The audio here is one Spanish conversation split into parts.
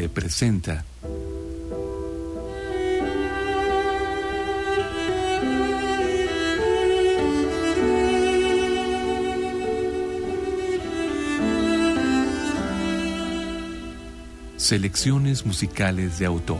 Chile presenta Selecciones musicales de autor.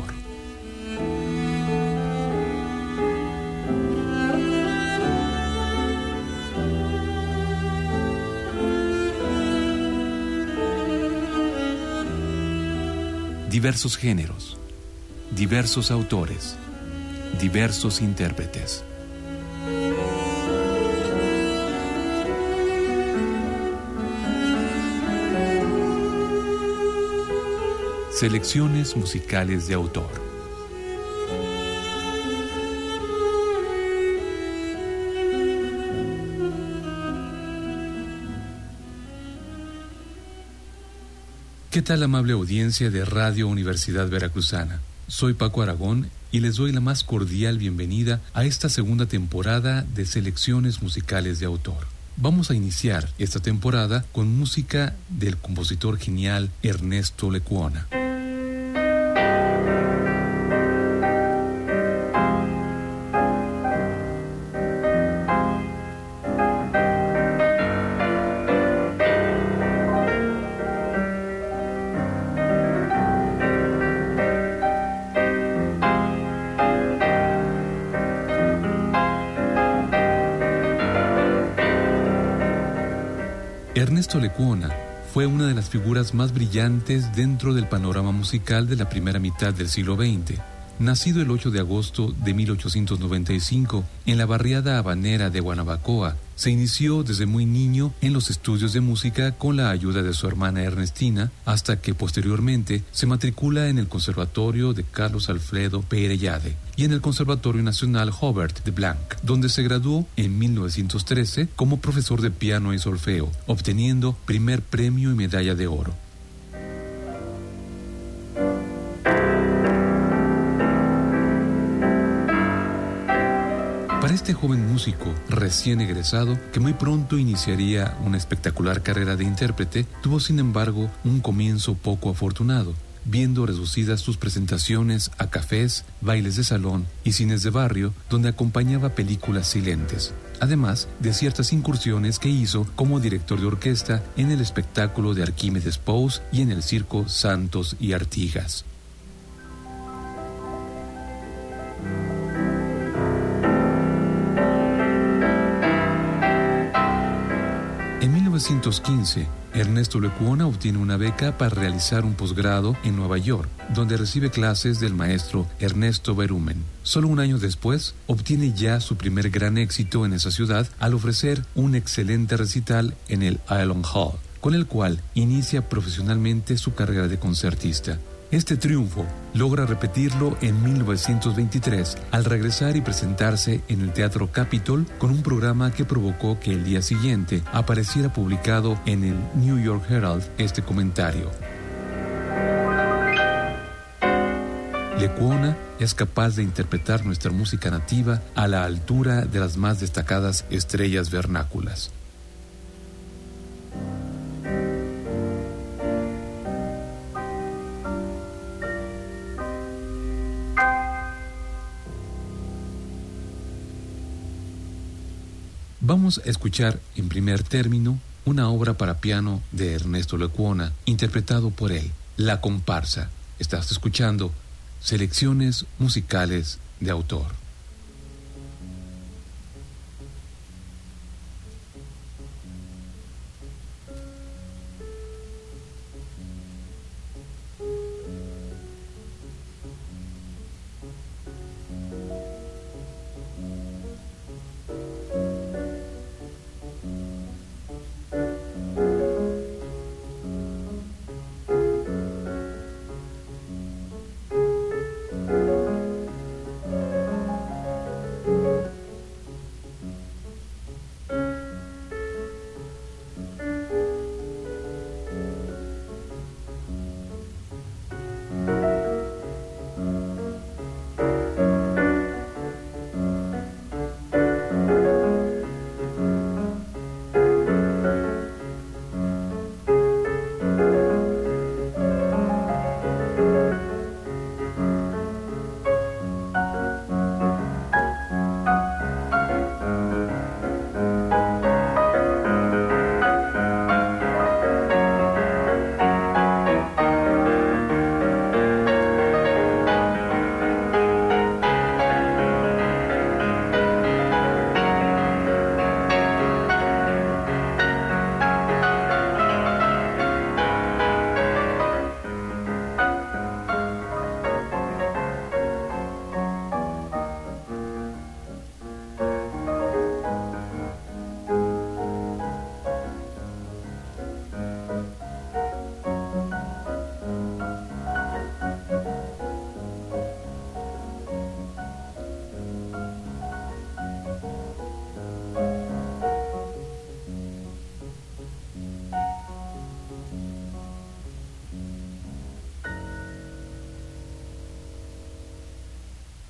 Diversos géneros, diversos autores, diversos intérpretes. Selecciones musicales de autor. ¿Qué tal, amable audiencia de Radio Universidad Veracruzana? Soy Paco Aragón y les doy la más cordial bienvenida a esta segunda temporada de Selecciones musicales de autor. Vamos a iniciar esta temporada con música del compositor genial Ernesto Lecuona. Ernesto Lecuona fue una de las figuras más brillantes dentro del panorama musical de la primera mitad del siglo XX. Nacido el 8 de agosto de 1895 en la barriada habanera de Guanabacoa, se inició desde muy niño en los estudios de música con la ayuda de su hermana Ernestina, hasta que posteriormente se matricula en el Conservatorio de Carlos Alfredo Peyrellade y en el Conservatorio Nacional Hubert de Blanc, donde se graduó en 1913 como profesor de piano y solfeo, obteniendo primer premio y medalla de oro. Para este joven músico recién egresado, que muy pronto iniciaría una espectacular carrera de intérprete, tuvo sin embargo un comienzo poco afortunado, viendo reducidas sus presentaciones a cafés, bailes de salón y cines de barrio, donde acompañaba películas silentes, además de ciertas incursiones que hizo como director de orquesta en el espectáculo de Arquímedes Pous y en el circo Santos y Artigas. En 1915, Ernesto Lecuona obtiene una beca para realizar un posgrado en Nueva York, donde recibe clases del maestro Ernesto Berumen. Solo un año después, obtiene ya su primer gran éxito en esa ciudad al ofrecer un excelente recital en el Island Hall, con el cual inicia profesionalmente su carrera de concertista. Este triunfo logra repetirlo en 1923 al regresar y presentarse en el Teatro Capitol con un programa que provocó que el día siguiente apareciera publicado en el New York Herald este comentario: Lecuona es capaz de interpretar nuestra música nativa a la altura de las más destacadas estrellas vernáculas. Vamos a escuchar en primer término una obra para piano de Ernesto Lecuona, interpretado por él, La Comparsa. Estás escuchando Selecciones musicales de autor.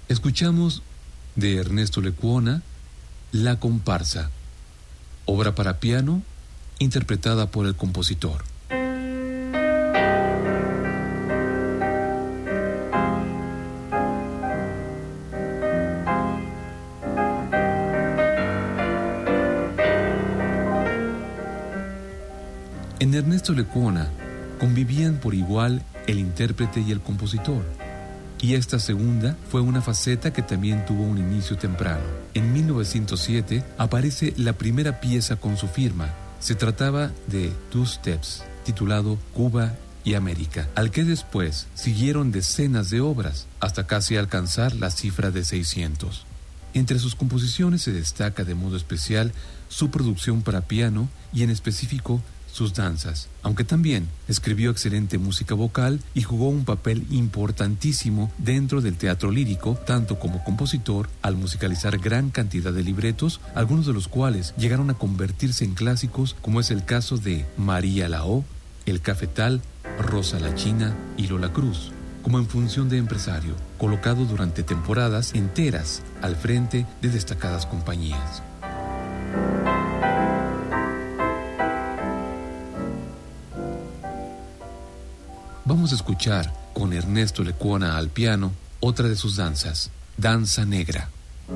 Escuchamos de Ernesto Lecuona La comparsa, obra para piano interpretada por el compositor. En Ernesto Lecuona convivían por igual el intérprete y el compositor, y esta segunda fue una faceta que también tuvo un inicio temprano. En 1907 aparece la primera pieza con su firma. Se trataba de Two Steps, titulado Cuba y América, al que después siguieron decenas de obras, hasta casi alcanzar la cifra de 600. Entre sus composiciones se destaca de modo especial su producción para piano y en específico sus danzas, aunque también escribió excelente música vocal y jugó un papel importantísimo dentro del teatro lírico, tanto como compositor, al musicalizar gran cantidad de libretos, algunos de los cuales llegaron a convertirse en clásicos, como es el caso de María la O, El Cafetal, Rosa la China y Lola Cruz, como en función de empresario, colocado durante temporadas enteras al frente de destacadas compañías. Vamos a escuchar con Ernesto Lecuona al piano otra de sus danzas, Danza Negra.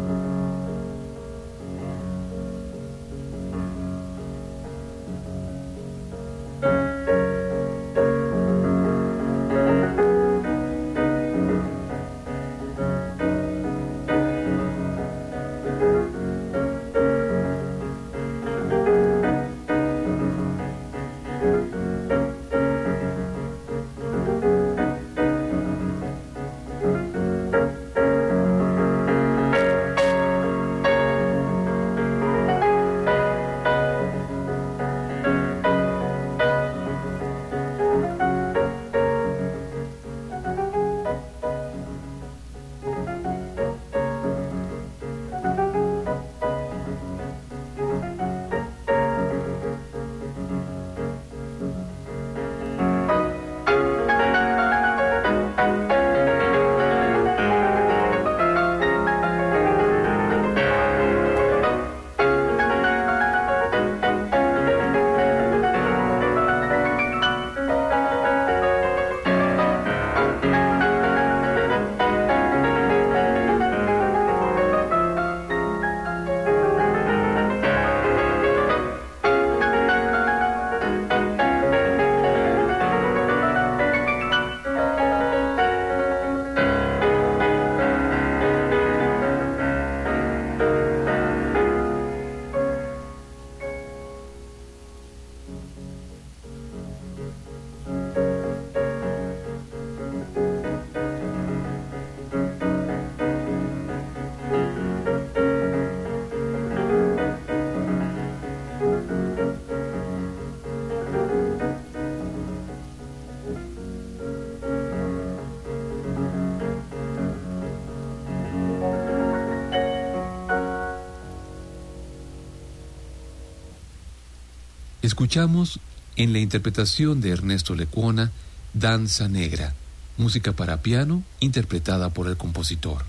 Escuchamos en la interpretación de Ernesto Lecuona Danza Negra, música para piano interpretada por el compositor.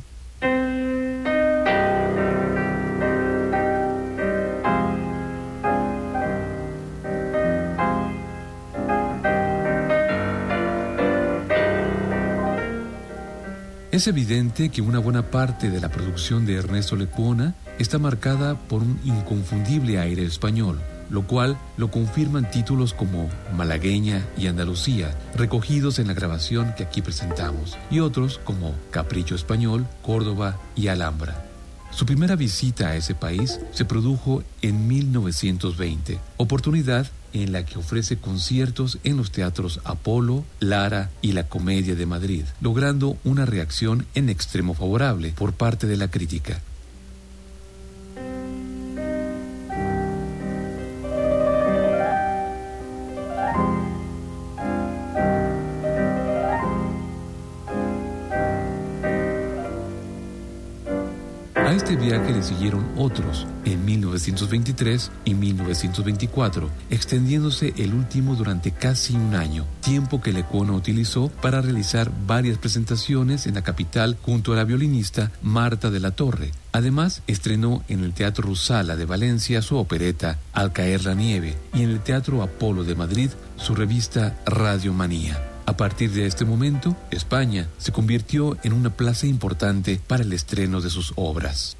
Es evidente que una buena parte de la producción de Ernesto Lecuona está marcada por un inconfundible aire español, lo cual lo confirman títulos como Malagueña y Andalucía, recogidos en la grabación que aquí presentamos, y otros como Capricho Español, Córdoba y Alhambra. Su primera visita a ese país se produjo en 1920, oportunidad en la que ofrece conciertos en los teatros Apolo, Lara y La Comedia de Madrid, logrando una reacción en extremo favorable por parte de la crítica. A este viaje le siguieron otros, en 1923 y 1924, extendiéndose el último durante casi un año, tiempo que Lecuona utilizó para realizar varias presentaciones en la capital junto a la violinista Marta de la Torre. Además, estrenó en el Teatro Rusala de Valencia su opereta Al caer la nieve y en el Teatro Apolo de Madrid su revista Radiomanía. A partir de este momento, España se convirtió en una plaza importante para el estreno de sus obras.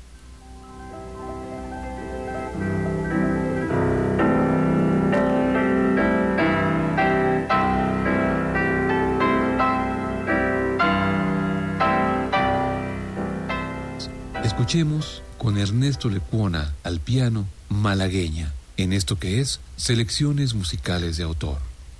Escuchemos con Ernesto Lecuona al piano Malagueña, en esto que es Selecciones Musicales de Autor.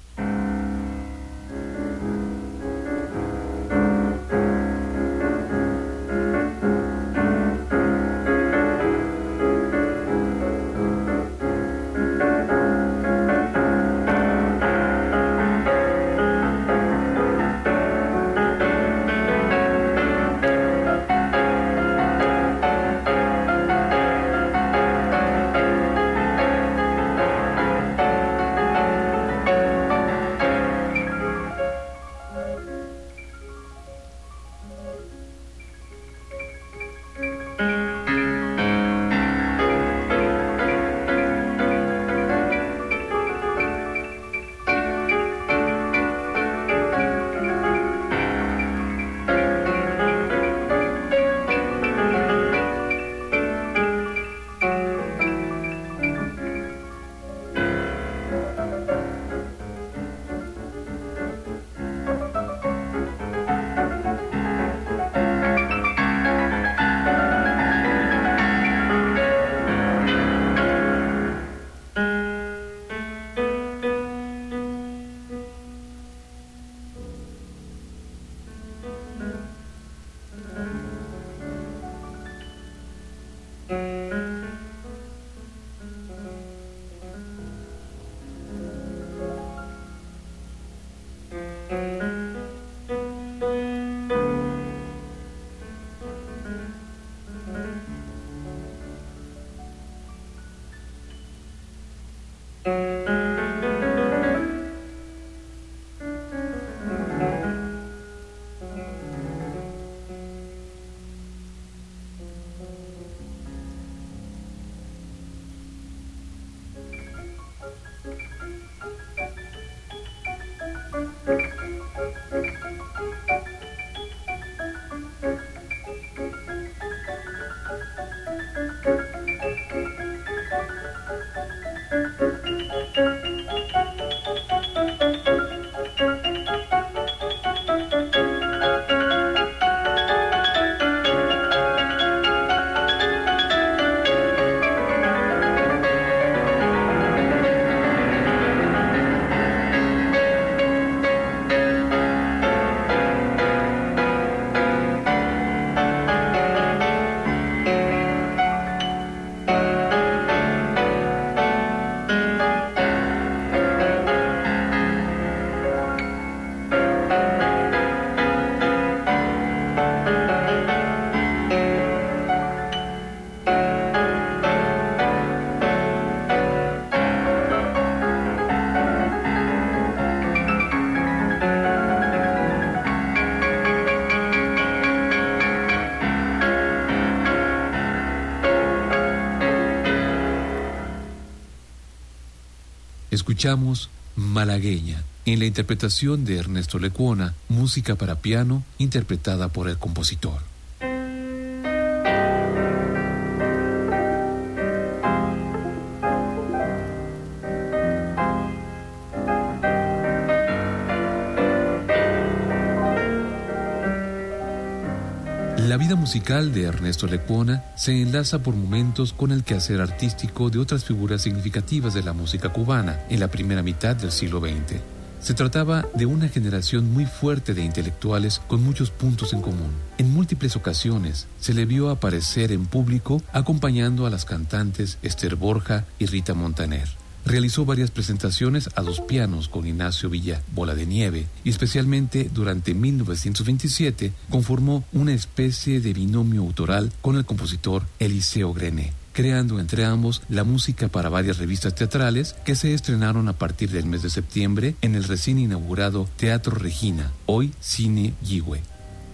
Escuchamos Malagueña, en la interpretación de Ernesto Lecuona, música para piano interpretada por el compositor. La vida musical de Ernesto Lecuona se enlaza por momentos con el quehacer artístico de otras figuras significativas de la música cubana en la primera mitad del siglo XX. Se trataba de una generación muy fuerte de intelectuales con muchos puntos en común. En múltiples ocasiones se le vio aparecer en público acompañando a las cantantes Esther Borja y Rita Montaner. realizó varias presentaciones a dos pianos con Ignacio Villa Bola de Nieve y especialmente durante 1927 conformó una especie de binomio autoral con el compositor Eliseo Grené, creando entre ambos la música para varias revistas teatrales que se estrenaron a partir del mes de septiembre en el recién inaugurado Teatro Regina, hoy Cine Yigüe.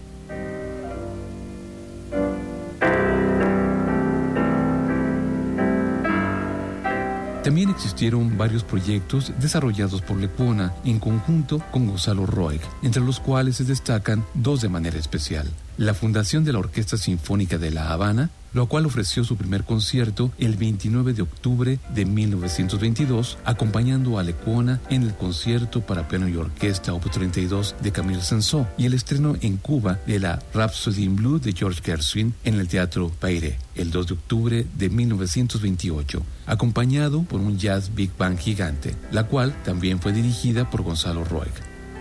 También existieron varios proyectos desarrollados por Lecuona en conjunto con Gonzalo Roig, entre los cuales se destacan dos de manera especial. La fundación de la Orquesta Sinfónica de La Habana, lo cual ofreció su primer concierto el 29 de octubre de 1922, acompañando a Lecuona en el concierto para piano y orquesta Op. 32 de Camille Saint-Saëns y el estreno en Cuba de la Rhapsody in Blue de George Gershwin en el Teatro Pairé, el 2 de octubre de 1928, acompañado por un jazz big band gigante, la cual también fue dirigida por Gonzalo Roig.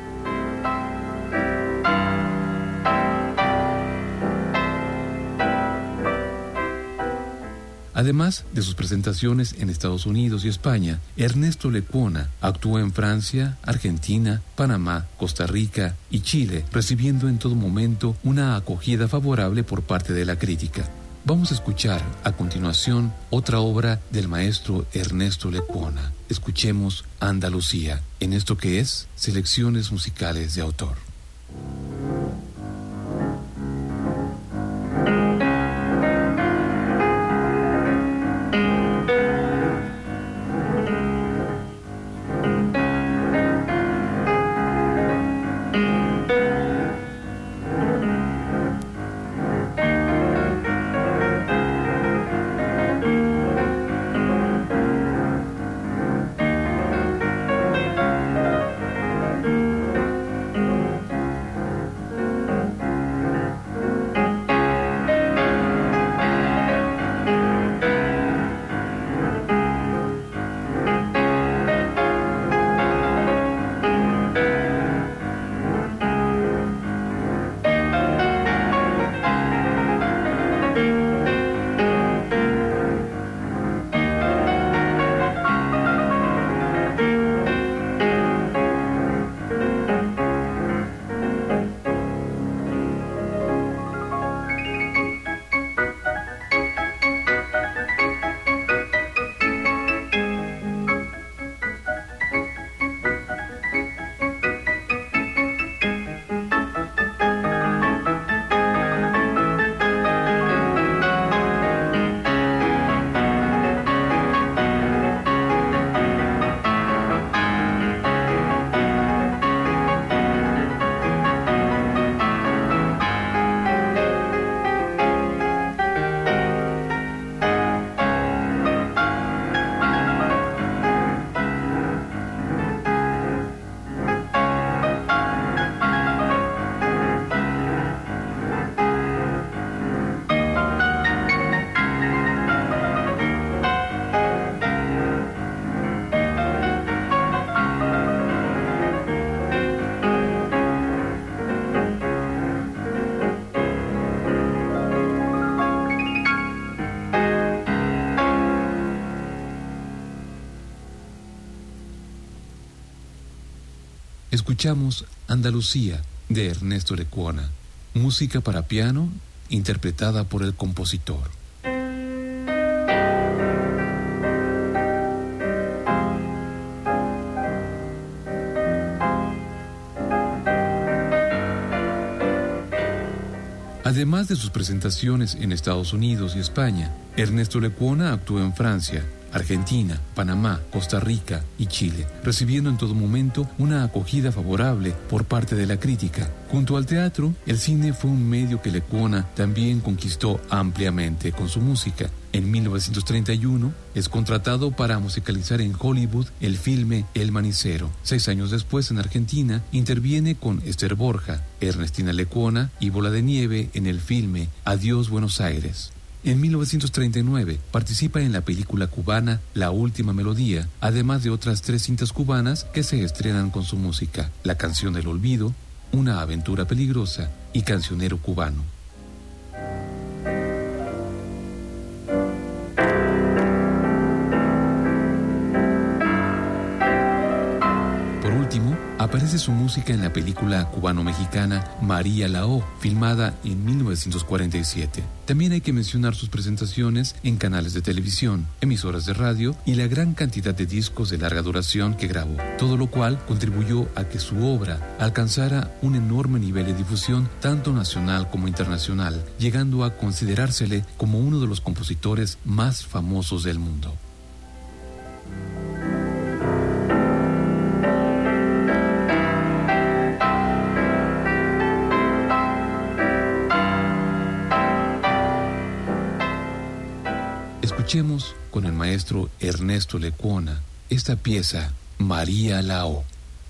Además de sus presentaciones en Estados Unidos y España, Ernesto Lecuona actuó en Francia, Argentina, Panamá, Costa Rica y Chile, recibiendo en todo momento una acogida favorable por parte de la crítica. Vamos a escuchar a continuación otra obra del maestro Ernesto Lecuona. Escuchemos Andalucía, en esto que es Selecciones Musicales de Autor. Escuchamos Andalucía de Ernesto Lecuona, música para piano interpretada por el compositor. Además de sus presentaciones en Estados Unidos y España, Ernesto Lecuona actuó en Francia, Argentina, Panamá, Costa Rica y Chile, recibiendo en todo momento una acogida favorable por parte de la crítica. Junto al teatro, el cine fue un medio que Lecuona también conquistó ampliamente con su música. En 1931 es contratado para musicalizar en Hollywood el filme El Manicero. 6 años después, en Argentina, interviene con Esther Borja, Ernestina Lecuona y Bola de Nieve en el filme Adiós Buenos Aires. En 1939 participa en la película cubana La Última Melodía, además de otras 3 cintas cubanas que se estrenan con su música: La Canción del Olvido, Una Aventura Peligrosa y Cancionero Cubano. Aparece su música en la película cubano-mexicana María la O, filmada en 1947. También hay que mencionar sus presentaciones en canales de televisión, emisoras de radio y la gran cantidad de discos de larga duración que grabó, todo lo cual contribuyó a que su obra alcanzara un enorme nivel de difusión tanto nacional como internacional, llegando a considerársele como uno de los compositores más famosos del mundo. Escuchemos con el maestro Ernesto Lecuona esta pieza, María la O.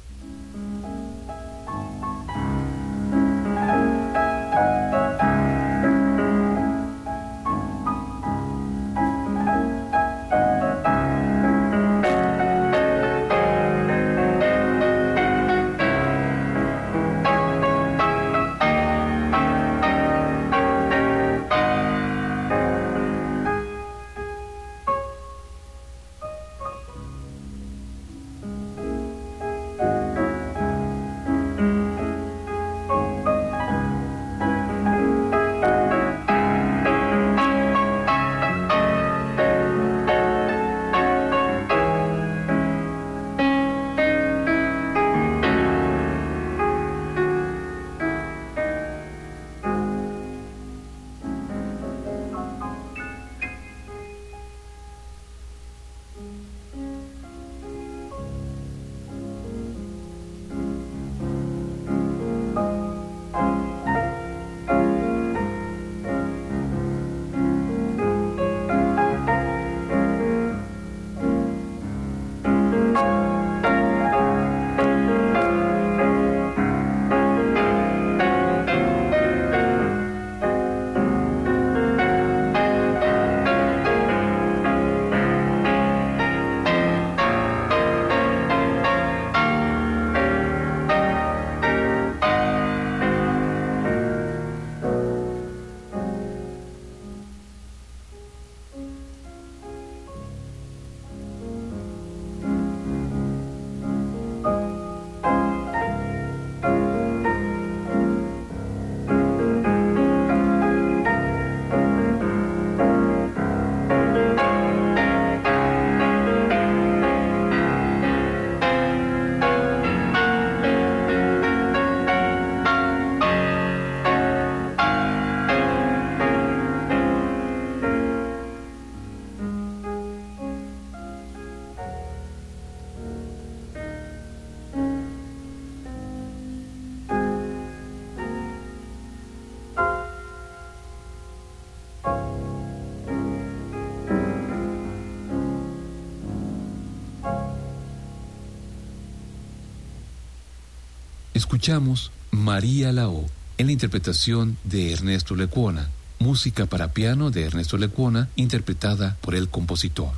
Escuchamos María la O en la interpretación de Ernesto Lecuona, música para piano de Ernesto Lecuona, interpretada por el compositor.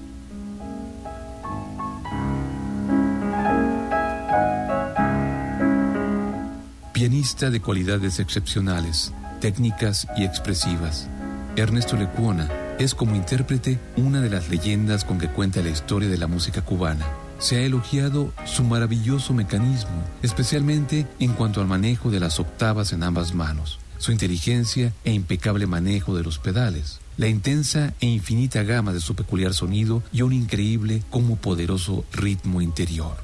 Pianista de cualidades excepcionales, técnicas y expresivas, Ernesto Lecuona es como intérprete una de las leyendas con que cuenta la historia de la música cubana. Se ha elogiado su maravilloso mecanismo, especialmente en cuanto al manejo de las octavas en ambas manos, su inteligencia e impecable manejo de los pedales, la intensa e infinita gama de su peculiar sonido y un increíble como poderoso ritmo interior.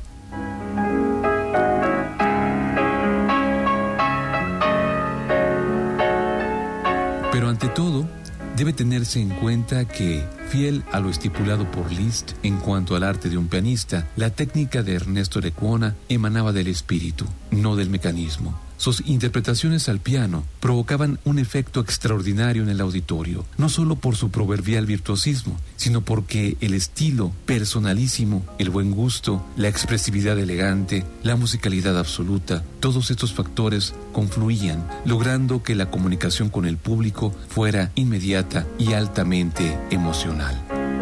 Pero ante todo, debe tenerse en cuenta que, fiel a lo estipulado por Liszt en cuanto al arte de un pianista, la técnica de Ernesto Lecuona emanaba del espíritu, no del mecanismo. Sus interpretaciones al piano provocaban un efecto extraordinario en el auditorio, no solo por su proverbial virtuosismo, sino porque el estilo personalísimo, el buen gusto, la expresividad elegante, la musicalidad absoluta, todos estos factores confluían, logrando que la comunicación con el público fuera inmediata y altamente emocional.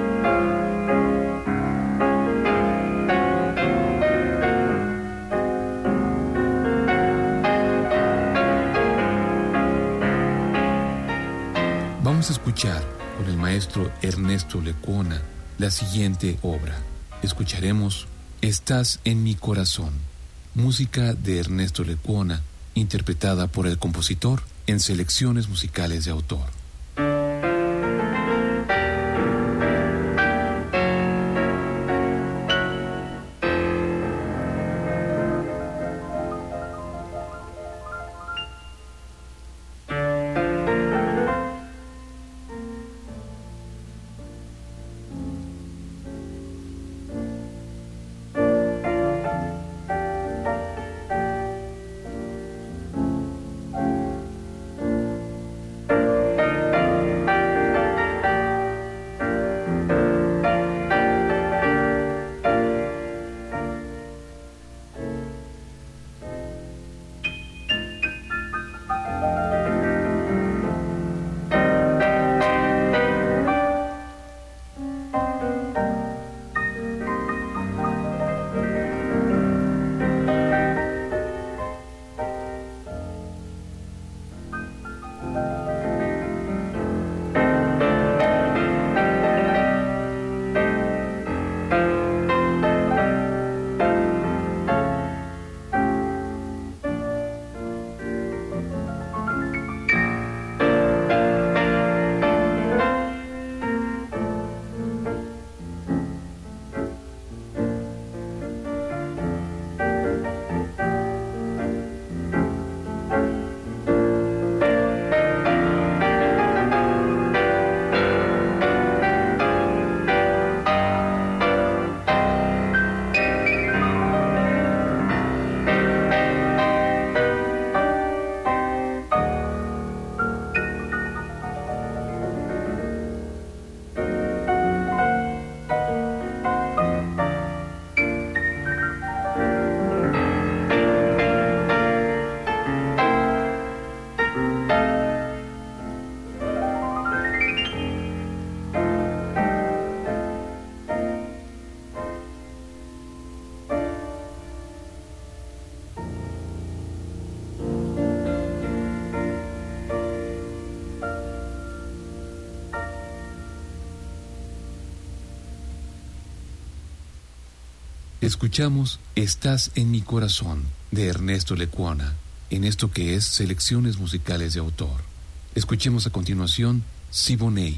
Vamos a escuchar con el maestro Ernesto Lecuona la siguiente obra. Escucharemos Estás en mi corazón, música de Ernesto Lecuona, interpretada por el compositor en selecciones musicales de autor. Escuchamos Estás en mi corazón, de Ernesto Lecuona, en esto que es selecciones musicales de autor. Escuchemos a continuación Siboney.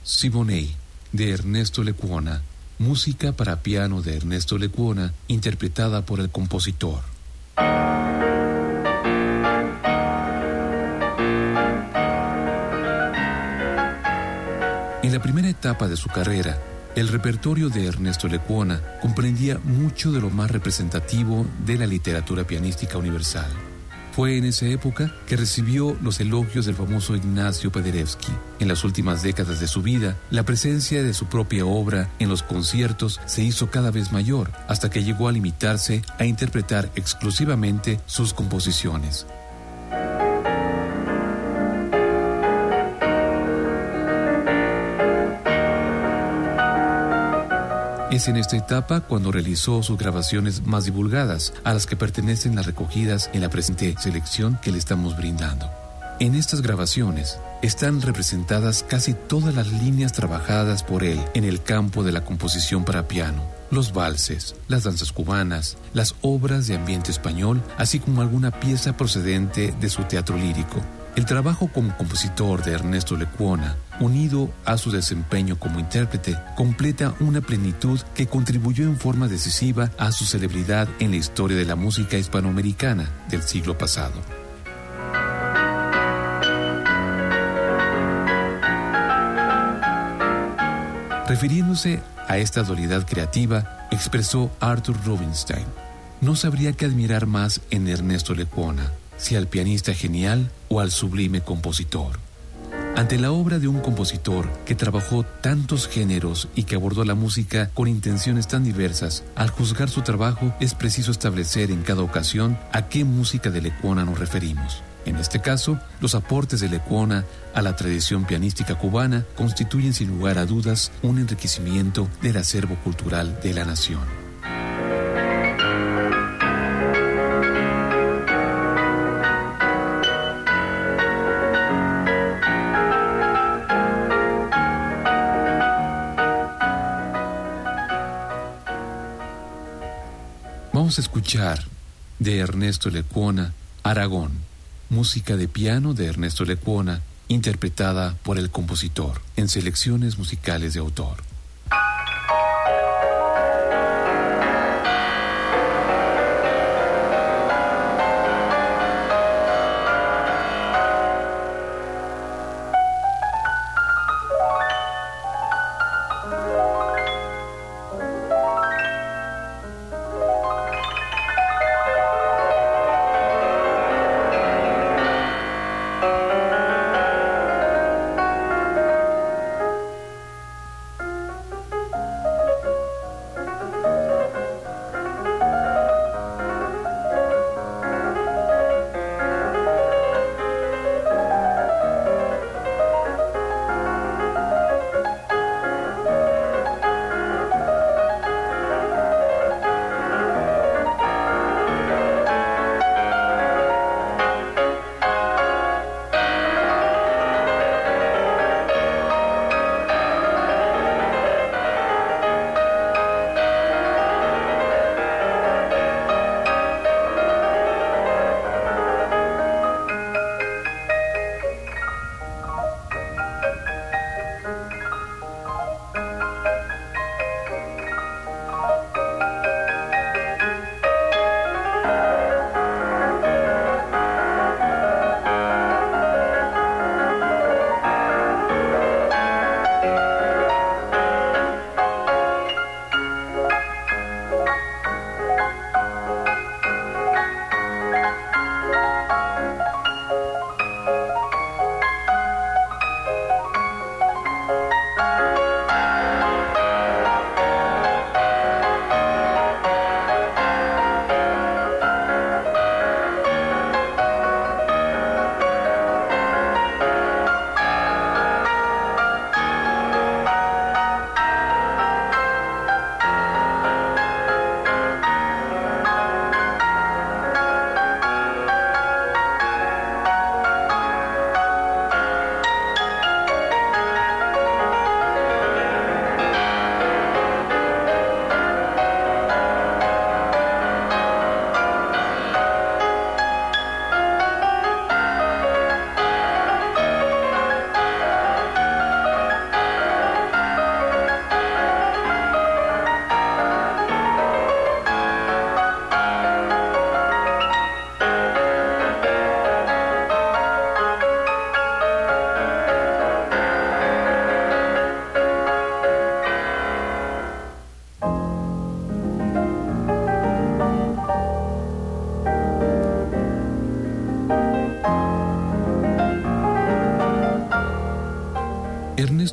Siboney, de Ernesto Lecuona, música para piano de Ernesto Lecuona, interpretada por el compositor. En la primera etapa de su carrera, el repertorio de Ernesto Lecuona comprendía mucho de lo más representativo de la literatura pianística universal. Fue en esa época que recibió los elogios del famoso Ignacio Paderewski. En las últimas décadas de su vida, la presencia de su propia obra en los conciertos se hizo cada vez mayor, hasta que llegó a limitarse a interpretar exclusivamente sus composiciones. Es en esta etapa cuando realizó sus grabaciones más divulgadas, a las que pertenecen las recogidas en la presente selección que le estamos brindando. En estas grabaciones están representadas casi todas las líneas trabajadas por él en el campo de la composición para piano, los valses, las danzas cubanas, las obras de ambiente español, así como alguna pieza procedente de su teatro lírico. El trabajo como compositor de Ernesto Lecuona, unido a su desempeño como intérprete, completa una plenitud que contribuyó en forma decisiva a su celebridad en la historia de la música hispanoamericana del siglo pasado. Refiriéndose a esta dualidad creativa, expresó Arthur Rubinstein: no sabría qué admirar más en Ernesto Lecuona, si al pianista genial o al sublime compositor. Ante la obra de un compositor que trabajó tantos géneros y que abordó la música con intenciones tan diversas, al juzgar su trabajo es preciso establecer en cada ocasión a qué música de Lecuona nos referimos. En este caso, los aportes de Lecuona a la tradición pianística cubana constituyen sin lugar a dudas un enriquecimiento del acervo cultural de la nación. Vamos a escuchar de Ernesto Lecuona, Aragón, música de piano de Ernesto Lecuona, interpretada por el compositor, en selecciones musicales de autor.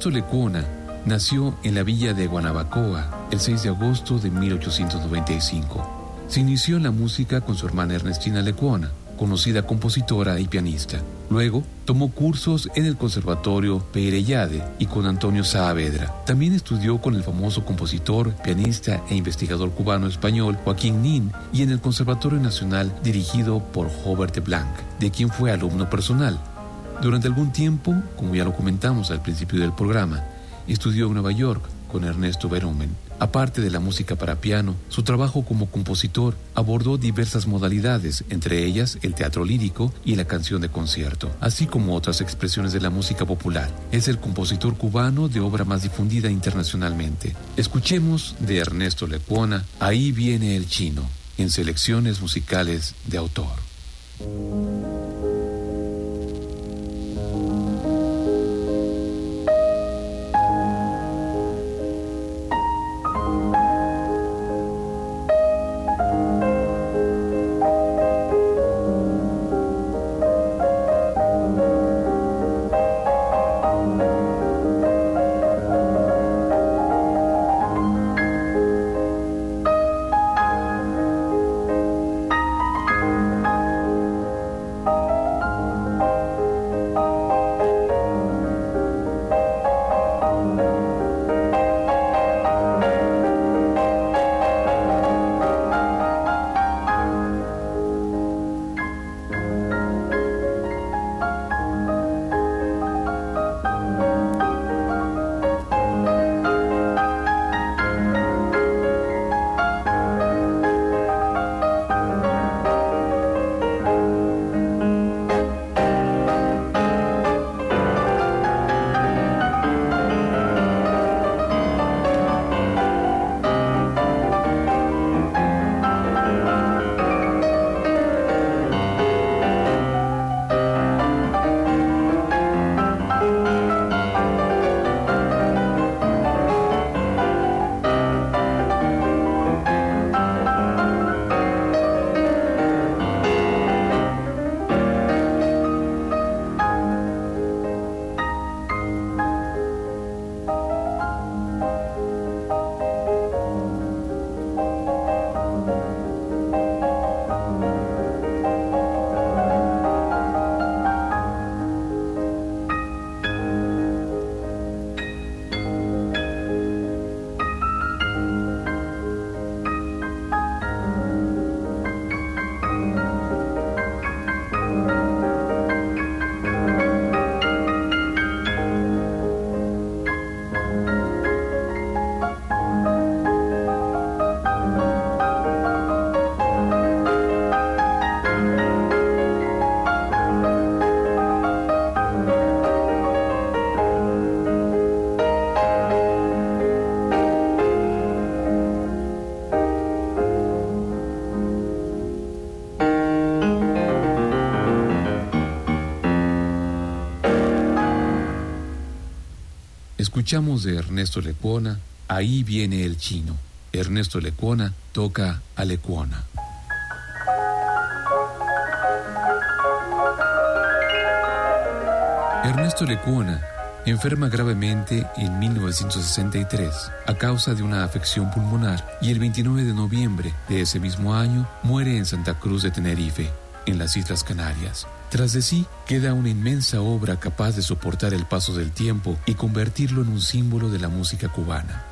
Ernesto Lecuona nació en la villa de Guanabacoa el 6 de agosto de 1895. Se inició en la música con su hermana Ernestina Lecuona, conocida compositora y pianista. Luego tomó cursos en el Conservatorio Peirellade y con Antonio Saavedra. También estudió con el famoso compositor, pianista e investigador cubano-español Joaquín Nin y en el Conservatorio Nacional dirigido por Robert de Blanc, de quien fue alumno personal. Durante algún tiempo, como ya lo comentamos al principio del programa, estudió en Nueva York con Ernesto Berumen. Aparte de la música para piano, su trabajo como compositor abordó diversas modalidades, entre ellas el teatro lírico y la canción de concierto, así como otras expresiones de la música popular. Es el compositor cubano de obra más difundida internacionalmente. Escuchemos de Ernesto Lecuona, Ahí viene el chino, en selecciones musicales de autor. Escuchamos de Ernesto Lecuona, Ahí viene el chino. Ernesto Lecuona toca a Lecuona. Ernesto Lecuona enferma gravemente en 1963 a causa de una afección pulmonar y el 29 de noviembre de ese mismo año muere en Santa Cruz de Tenerife, en las Islas Canarias. Tras de sí queda una inmensa obra capaz de soportar el paso del tiempo y convertirlo en un símbolo de la música cubana.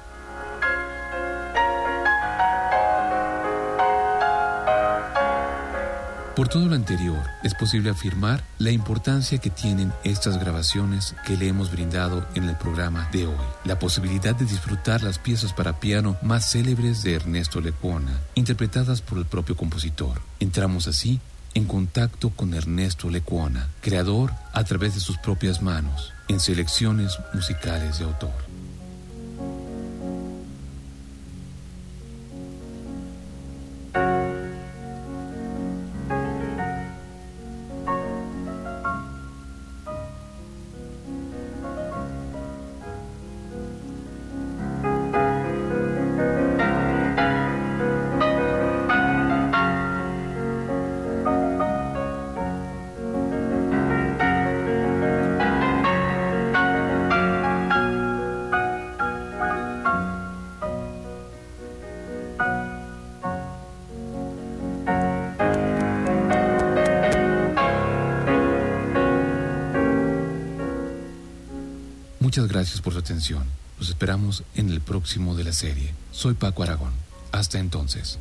Por todo lo anterior, es posible afirmar la importancia que tienen estas grabaciones que le hemos brindado en el programa de hoy. La posibilidad de disfrutar las piezas para piano más célebres de Ernesto Lecuona, interpretadas por el propio compositor. Entramos así en contacto con Ernesto Lecuona, creador a través de sus propias manos, en selecciones musicales de autor. Muchas gracias por su atención. Los esperamos en el próximo de la serie. Soy Paco Aragón. Hasta entonces.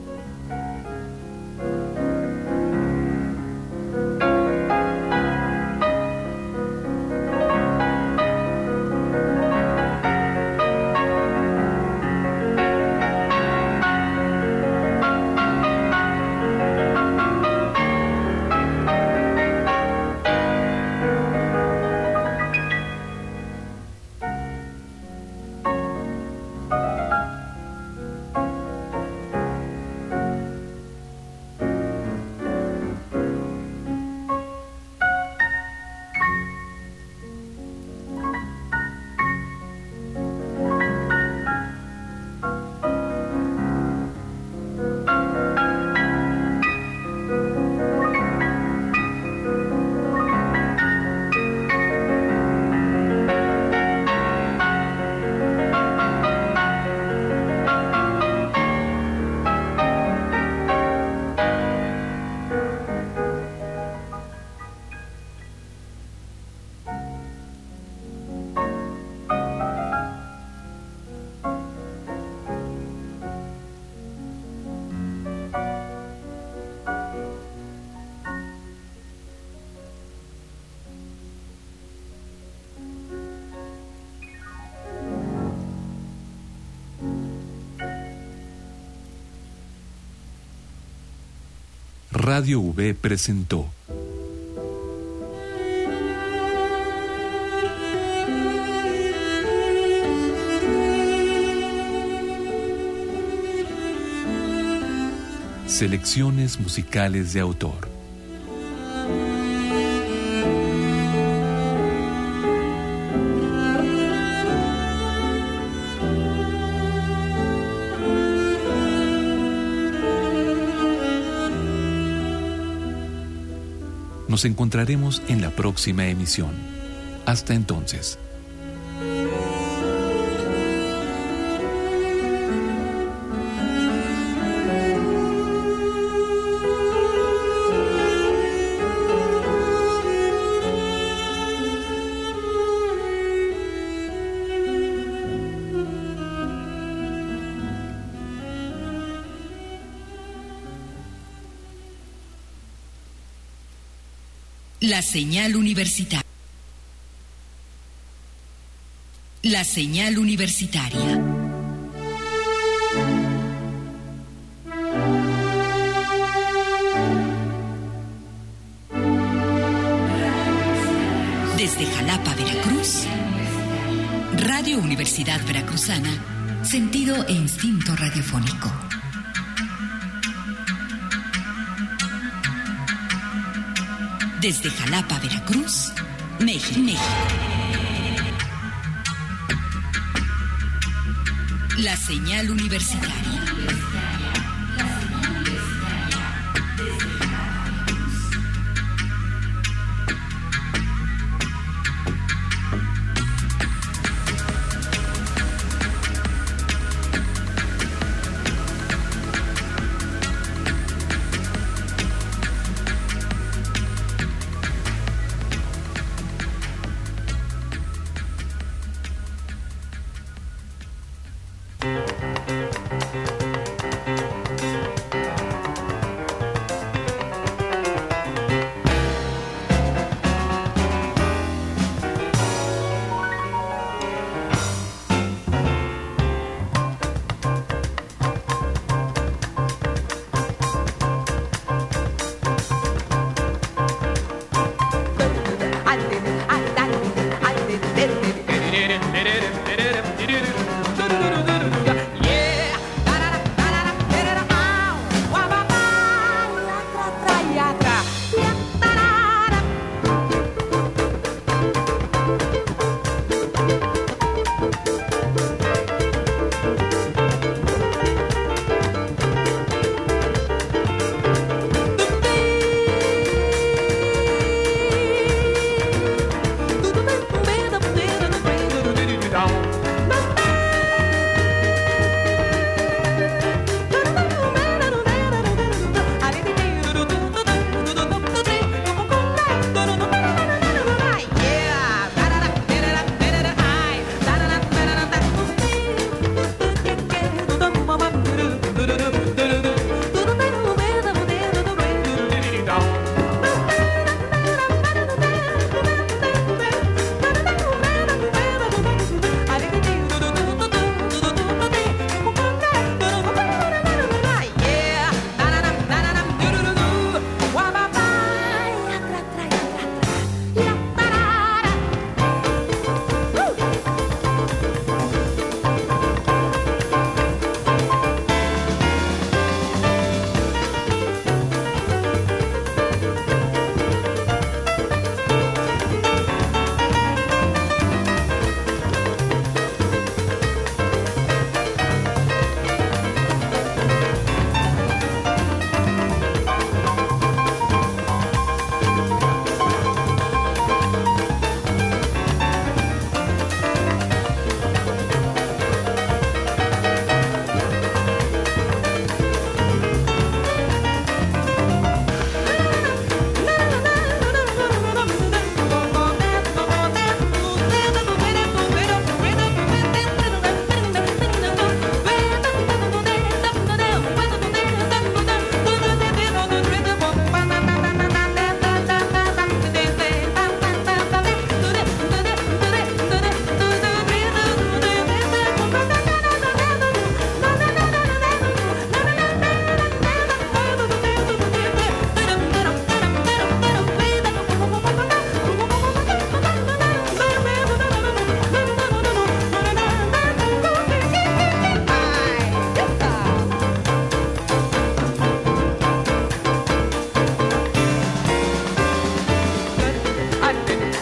Radio V presentó Selecciones musicales de autor. Nos encontraremos en la próxima emisión. Hasta entonces. La señal universitaria. La señal universitaria. Desde Jalapa, Veracruz, Radio Universidad Veracruzana, sentido e instinto radiofónico. Desde Jalapa, Veracruz, México. La señal universitaria.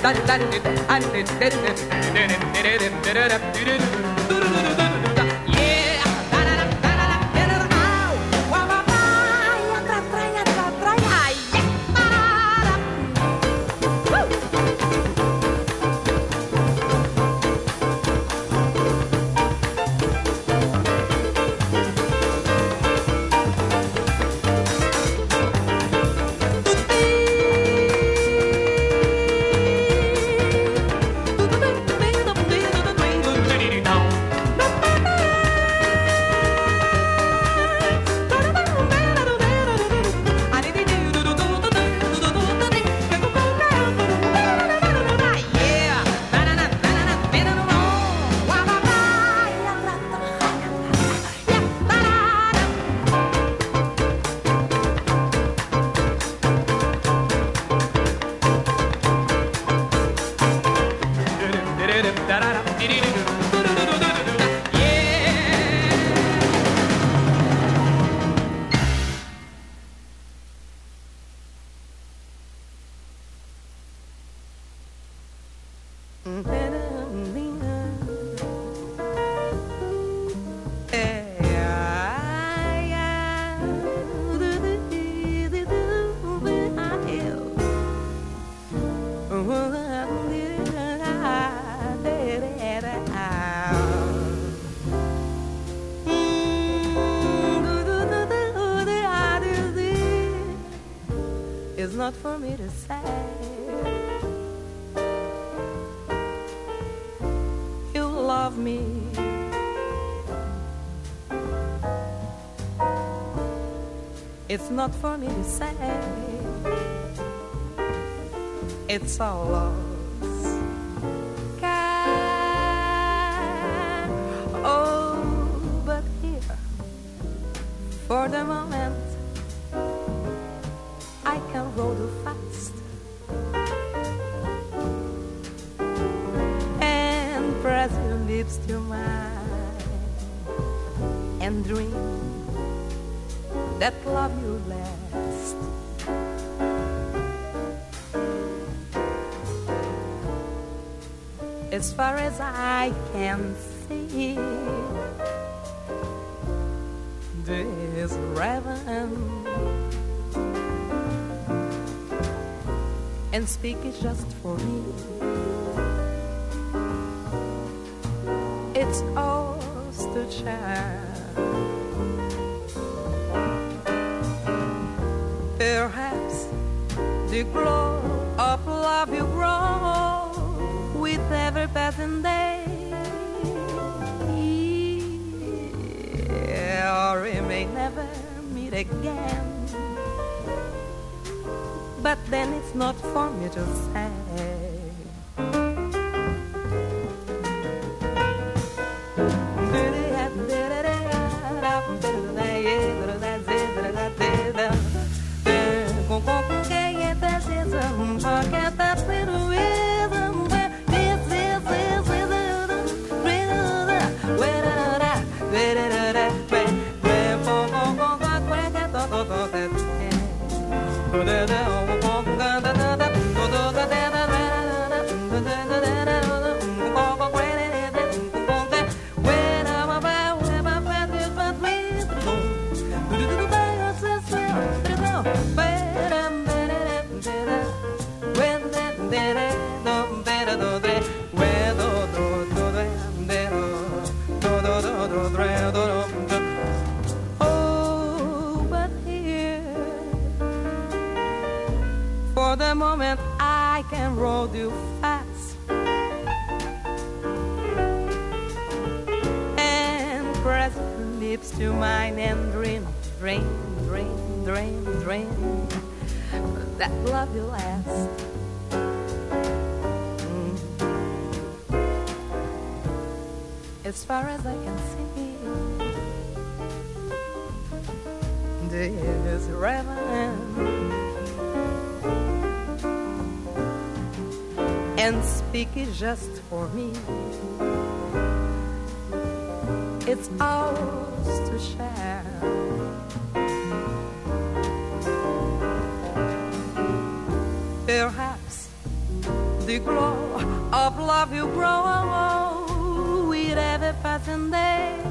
It's not for me to say. You love me. It's not for me to say. It's all lost. Oh, but here, for the moment, I can roll too fast and press your lips to mine and dream that love you last. As far as I can see, this heaven. And speak it just for me. It's ours to share. Perhaps the glow of love you grow with every passing day. Or we may never meet again. But then it's not for me to say. Oh, but here, for the moment, I can roll you fast and press your lips to mine and dream, dream, dream, dream, dream that love will last. As far as I can see, this heaven. And speak it just for me. It's ours to share. Perhaps the glow of love you grow. With every passing day,